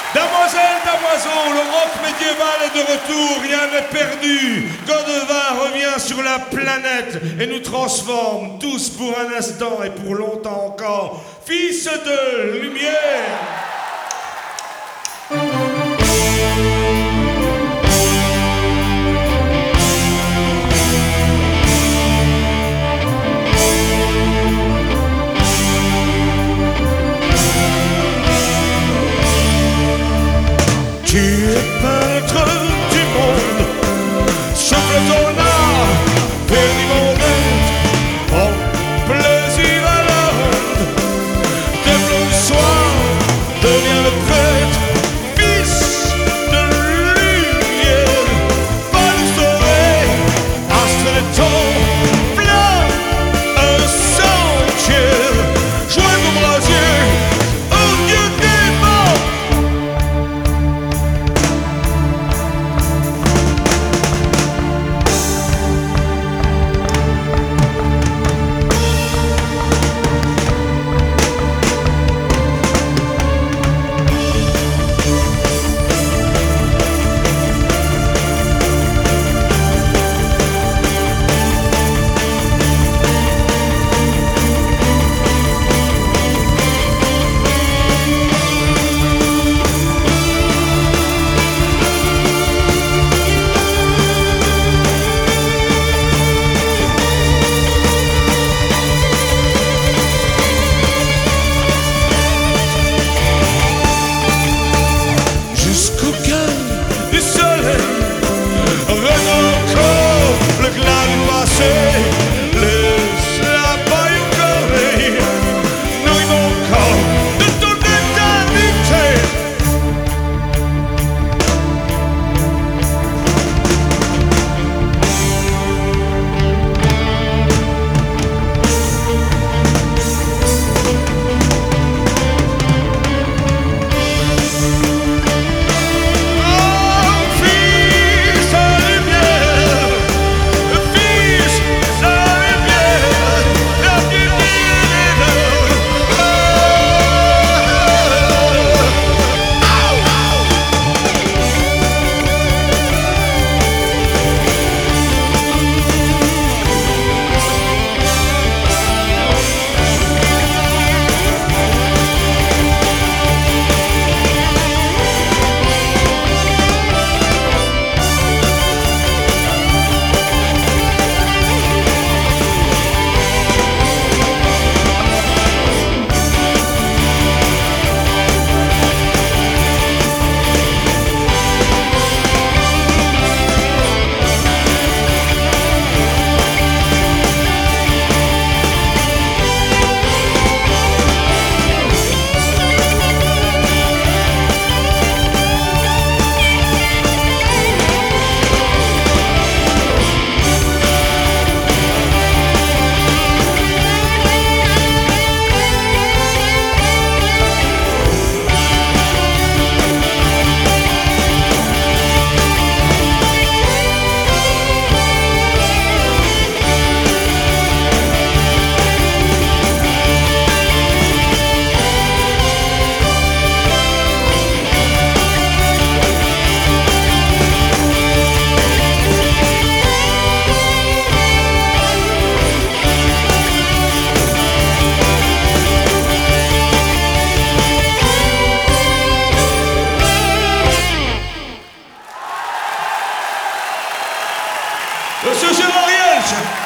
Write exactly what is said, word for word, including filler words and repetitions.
Damoiselle, damoiseau, le rock médiéval est de retour, rien n'est perdu. Godevin revient sur la planète et nous transforme tous pour un instant et pour longtemps encore. Fils de lumière. Tu es peintre du monde, souffle ton art, bénis mon être, prends plaisir à la ronde. Dès le soir, deviens le prêtre, fils de lumière. Va nous sauver, astre de ton plein un sanctuaire. Joins vos brasiers, au Dieu des morts. Monsieur Gérard Riel.